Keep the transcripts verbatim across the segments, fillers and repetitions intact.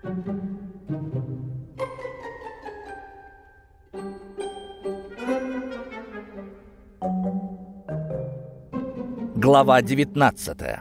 Глава девятнадцатая.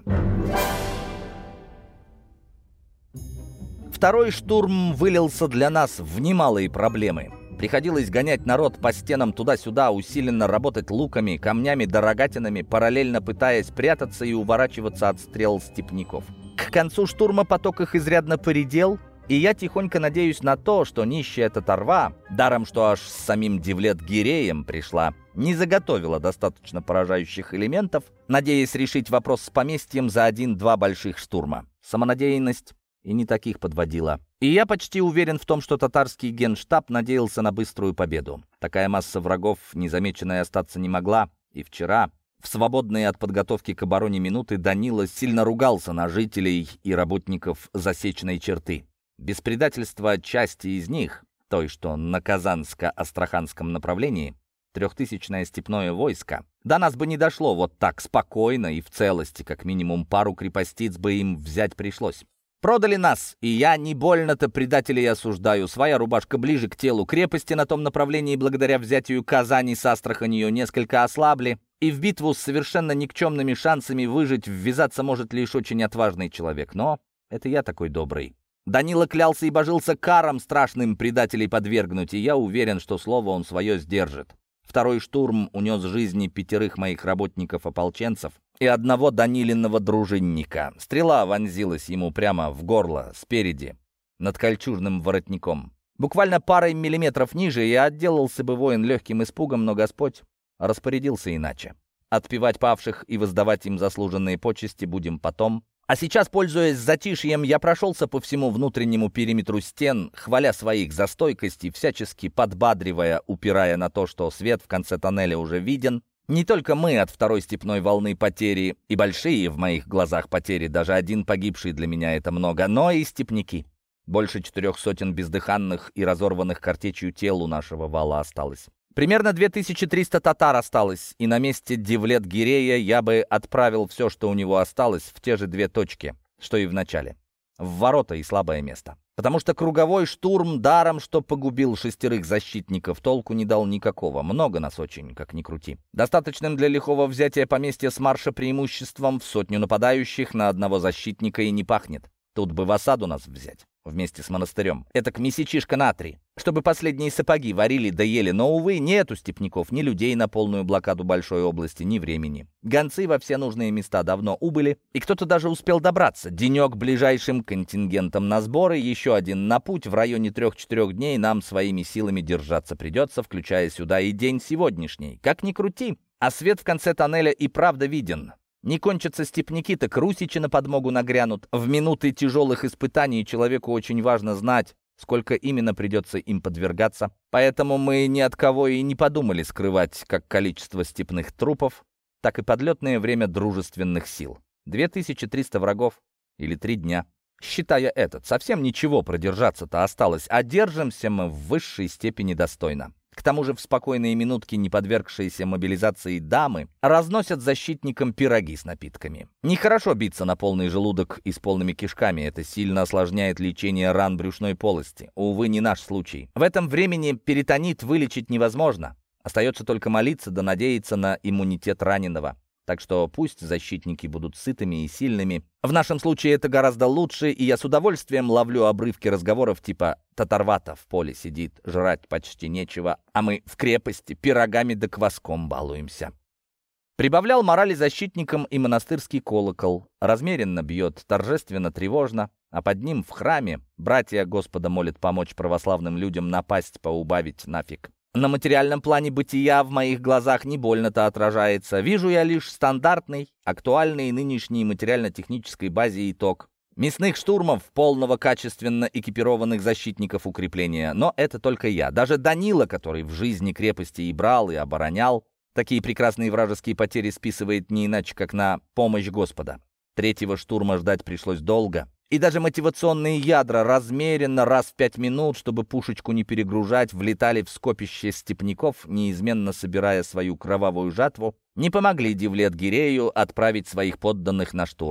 Второй штурм вылился для нас в немалые проблемы. Приходилось гонять народ по стенам туда-сюда, усиленно работать луками, камнями да рогатинами, параллельно пытаясь прятаться и уворачиваться от стрел степняков. К концу штурма поток их изрядно поредел, и я тихонько надеюсь на то, что нищая татарва, даром что аж с самим Девлет-Гиреем пришла, не заготовила достаточно поражающих элементов, надеясь решить вопрос с поместьем за один-два больших штурма. Самонадеянность и не таких подводила. И я почти уверен в том, что татарский генштаб надеялся на быструю победу. Такая масса врагов незамеченной остаться не могла, и вчера, в свободные от подготовки к обороне минуты, Данила сильно ругался на жителей и работников засечной черты. Без предательства части из них, той, что на Казанско-Астраханском направлении, трехтысячное степное войско, до нас бы не дошло вот так спокойно и в целости, как минимум пару крепостиц бы им взять пришлось. Продали нас, и я не больно-то предателей осуждаю. Своя рубашка ближе к телу. Крепости на том направлении благодаря взятию Казани с Астраханью несколько ослабли, и в битву с совершенно никчемными шансами выжить ввязаться может лишь очень отважный человек. Но это я такой добрый. Данила клялся и божился карам страшным предателей подвергнуть, и я уверен, что слово он свое сдержит. Второй штурм унес жизни пятерых моих работников-ополченцев и одного Данилиного дружинника. Стрела вонзилась ему прямо в горло, спереди, над кольчужным воротником. Буквально парой миллиметров ниже, и отделался бы воин легким испугом, но Господь распорядился иначе. Отпевать павших и воздавать им заслуженные почести будем потом. А сейчас, пользуясь затишьем, я прошелся по всему внутреннему периметру стен, хваля своих за стойкость и всячески подбадривая, упирая на то, что свет в конце тоннеля уже виден. Не только мы от второй степной волны потери, и большие в моих глазах потери, даже один погибший для меня это много, но и степняки. Больше четырех сотен бездыханных и разорванных картечью тел у нашего вала осталось. Примерно две тысячи триста татар осталось, и на месте Девлет-Гирея я бы отправил все, что у него осталось, в те же две точки, что и в начале. В ворота и слабое место. Потому что круговой штурм даром, что погубил шестерых защитников, толку не дал никакого. Много нас очень, как ни крути. Достаточным для лихого взятия поместья с марша преимуществом в сотню нападающих на одного защитника и не пахнет. Тут бы в осаду нас взять. Вместе с монастырем. Этак месячишка на три. Чтобы последние сапоги варили да ели. Но, увы, нету степняков, ни людей на полную блокаду большой области, ни времени. Гонцы во все нужные места давно убыли, и кто-то даже успел добраться. Денек ближайшим контингентом на сборы, еще один на путь. В районе трех-четырех дней нам своими силами держаться придется, включая сюда и день сегодняшний. Как ни крути, а свет в конце тоннеля и правда виден. Не кончатся степняки, так русичи на подмогу нагрянут. В минуты тяжелых испытаний человеку очень важно знать, сколько именно придется им подвергаться. Поэтому мы ни от кого и не подумали скрывать как количество степных трупов, так и подлетное время дружественных сил. две тысячи триста врагов или три дня. Считая этот, совсем ничего продержаться-то осталось, а держимся мы в высшей степени достойно. К тому же в спокойные минутки не подвергшиеся мобилизации дамы разносят защитникам пироги с напитками. Нехорошо биться на полный желудок и с полными кишками. Это сильно осложняет лечение ран брюшной полости. Увы, не наш случай. В этом времени перитонит вылечить невозможно. Остается только молиться да надеяться на иммунитет раненого. Так что пусть защитники будут сытыми и сильными. В нашем случае это гораздо лучше, и я с удовольствием ловлю обрывки разговоров типа «Татарвата в поле сидит, жрать почти нечего, а мы в крепости пирогами да кваском балуемся». Прибавлял морали защитникам и монастырский колокол. Размеренно бьет, торжественно, тревожно, а под ним в храме братья Господа молят помочь православным людям напасть, поубавить нафиг. На материальном плане бытия в моих глазах не больно-то отражается. Вижу я лишь стандартный, актуальный нынешней материально-технической базе итог. Мясных штурмов, полного качественно экипированных защитников укрепления. Но это только я. Даже Данила, который в жизни крепости и брал, и оборонял, такие прекрасные вражеские потери списывает не иначе, как на помощь Господа. Третьего штурма ждать пришлось долго. И даже мотивационные ядра размеренно раз в пять минут, чтобы пушечку не перегружать, влетали в скопище степняков, неизменно собирая свою кровавую жатву, не помогли Девлет-Гирею отправить своих подданных на штурм.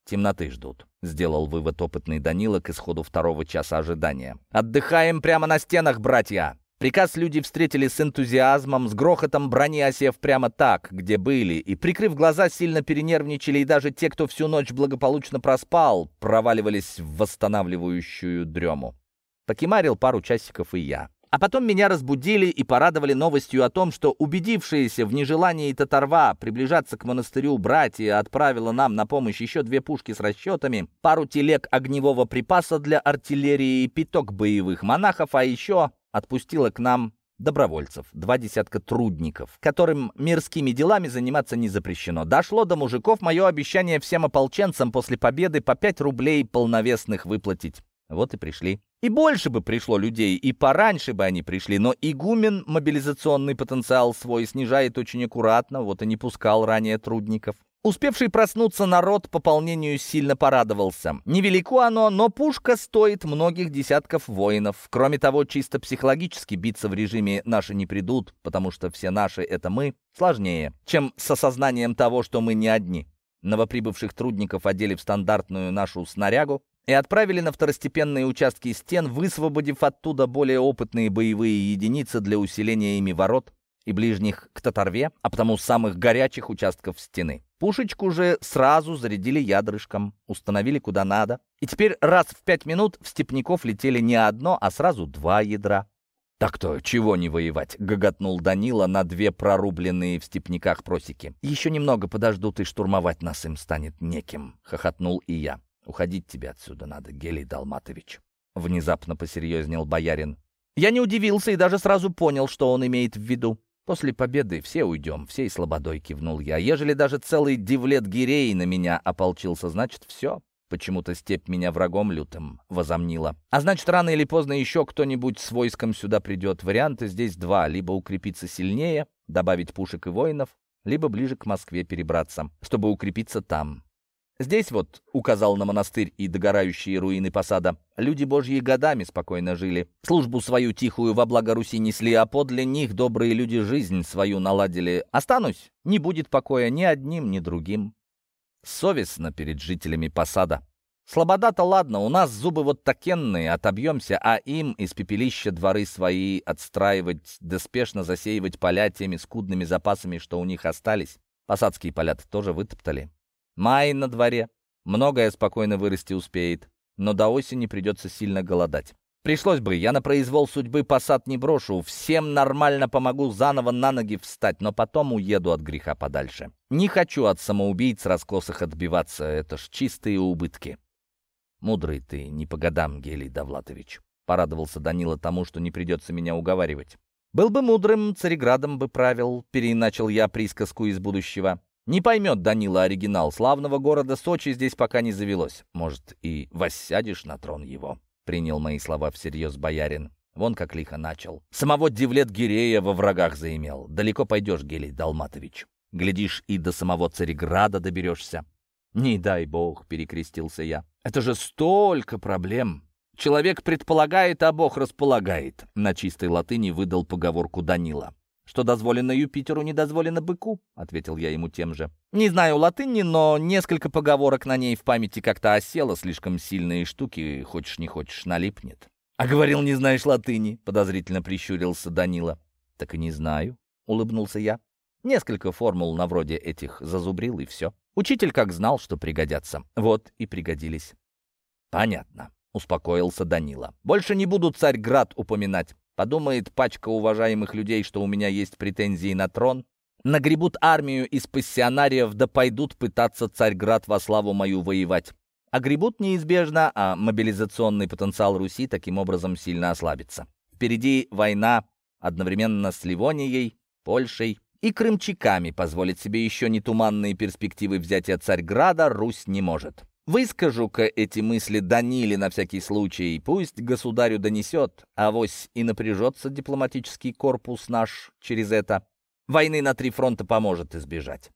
Темноты ждут», — сделал вывод опытный Данила к исходу второго часа ожидания. «Отдыхаем прямо на стенах, братья!» Приказ люди встретили с энтузиазмом, с грохотом брони осев прямо так, где были, и, прикрыв глаза, сильно перенервничали, и даже те, кто всю ночь благополучно проспал, проваливались в восстанавливающую дрему. Покемарил пару часиков и я. А потом меня разбудили и порадовали новостью о том, что убедившиеся в нежелании Татарва приближаться к монастырю братья отправила нам на помощь еще две пушки с расчетами, пару телег огневого припаса для артиллерии, пяток боевых монахов, а еще отпустила к нам добровольцев, два десятка трудников, которым мирскими делами заниматься не запрещено. Дошло до мужиков мое обещание всем ополченцам после победы по пять рублей полновесных выплатить. Вот и пришли. И больше бы пришло людей, и пораньше бы они пришли, но игумен мобилизационный потенциал свой снижает очень аккуратно, вот и не пускал ранее трудников. Успевший проснуться народ пополнению сильно порадовался. Невелико оно, но пушка стоит многих десятков воинов. Кроме того, чисто психологически биться в режиме «наши не придут», потому что все наши — это мы, сложнее, чем с осознанием того, что мы не одни. Новоприбывших трудников одели в стандартную нашу снарягу и отправили на второстепенные участки стен, высвободив оттуда более опытные боевые единицы для усиления ими ворот и ближних к Татарве, а потому самых горячих участков стены. Пушечку же сразу зарядили ядрышком, установили куда надо, и теперь раз в пять минут в степняков летели не одно, а сразу два ядра. «Так-то чего не воевать?» — гоготнул Данила на две прорубленные в степняках просеки. «Еще немного подождут, и штурмовать нас им станет неким», — хохотнул и я. «Уходить тебе отсюда надо, Гелий Далматович», — внезапно посерьезнел боярин. Я не удивился и даже сразу понял, что он имеет в виду. «После победы все уйдем, всей слободой», — кивнул я. «Ежели даже целый Девлет-Гирей на меня ополчился, значит, все». Почему-то степь меня врагом лютым возомнила. А значит, рано или поздно еще кто-нибудь с войском сюда придет. Варианты здесь два. Либо укрепиться сильнее, добавить пушек и воинов, либо ближе к Москве перебраться, чтобы укрепиться там. Здесь вот, указал на монастырь и догорающие руины посада, люди божьи годами спокойно жили. Службу свою тихую во благо Руси несли, а подле них добрые люди жизнь свою наладили. Останусь, не будет покоя ни одним, ни другим. Совестно перед жителями посада. Слобода-то ладно, у нас зубы вот такенные, отобьемся, а им из пепелища дворы свои отстраивать, да спешно засеивать поля теми скудными запасами, что у них остались. Посадские поля-то тоже вытоптали. Май на дворе, многое спокойно вырасти успеет, но до осени придется сильно голодать. Пришлось бы, я на произвол судьбы посад не брошу, всем нормально помогу заново на ноги встать, но потом уеду от греха подальше. Не хочу от самоубийц раскосых отбиваться, это ж чистые убытки». «Мудрый ты, не по годам, Гелий Довлатович», — порадовался Данила тому, что не придется меня уговаривать. «Был бы мудрым, Цареградом бы правил», — переиначил я присказку из будущего. «Не поймет Данила оригинал, славного города Сочи здесь пока не завелось. Может, и воссядешь на трон его?» Принял мои слова всерьез боярин. Вон как лихо начал. Самого Девлет-Гирея во врагах заимел. Далеко пойдешь, Гелий Далматович. Глядишь, и до самого Цареграда доберешься. «Не дай бог», — перекрестился я. «Это же столько проблем. Человек предполагает, а Бог располагает», — на чистой латыни выдал поговорку Данила. «Что дозволено Юпитеру, не дозволено быку», — ответил я ему тем же. Не знаю латыни, но несколько поговорок на ней в памяти как-то осело, слишком сильные штуки, хочешь не хочешь, налипнет. «А говорил, не знаешь латыни», — подозрительно прищурился Данила. «Так и не знаю», — улыбнулся я. Несколько формул на вроде этих зазубрил, и все. Учитель как знал, что пригодятся. Вот и пригодились. «Понятно», — успокоился Данила. «Больше не буду Царьград упоминать. Подумает пачка уважаемых людей, что у меня есть претензии на трон. Нагребут армию из пассионариев, да пойдут пытаться Царьград во славу мою воевать. А гребут неизбежно, а мобилизационный потенциал Руси таким образом сильно ослабится. Впереди война одновременно с Ливонией, Польшей и крымчаками. Позволить себе еще не туманные перспективы взятия Царьграда Русь не может. Выскажу-ка эти мысли Даниле на всякий случай, пусть государю донесет, авось и напряжется дипломатический корпус наш через это. Войны на три фронта поможет избежать».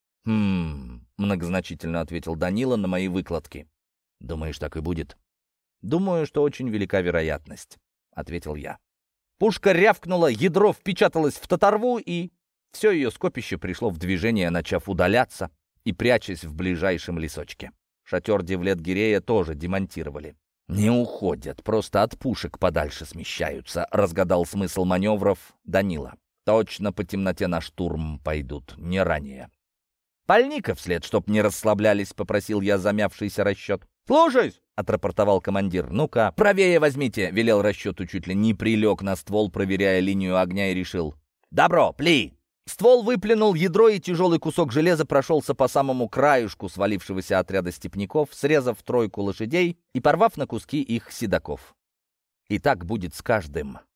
«Хм...» — многозначительно ответил Данила на мои выкладки. «Думаешь, так и будет?» «Думаю, что очень велика вероятность», — ответил я. Пушка рявкнула, ядро впечаталось в Татарву, и все ее скопище пришло в движение, начав удаляться и прячась в ближайшем лесочке. Шатер Девлет-Гирея тоже демонтировали. «Не уходят, просто от пушек подальше смещаются», — разгадал смысл маневров Данила. «Точно по темноте на штурм пойдут, не ранее». «Пальника вслед, чтоб не расслаблялись», — попросил я замявшийся расчет. «Слушаюсь», — отрапортовал командир. «Ну-ка, правее возьмите», — велел расчету, чуть ли не прилег на ствол, проверяя линию огня, и решил. «Добро, пли!» Ствол выплюнул ядро, и тяжелый кусок железа прошелся по самому краюшку свалившегося отряда степняков, срезав тройку лошадей и порвав на куски их седаков. И так будет с каждым.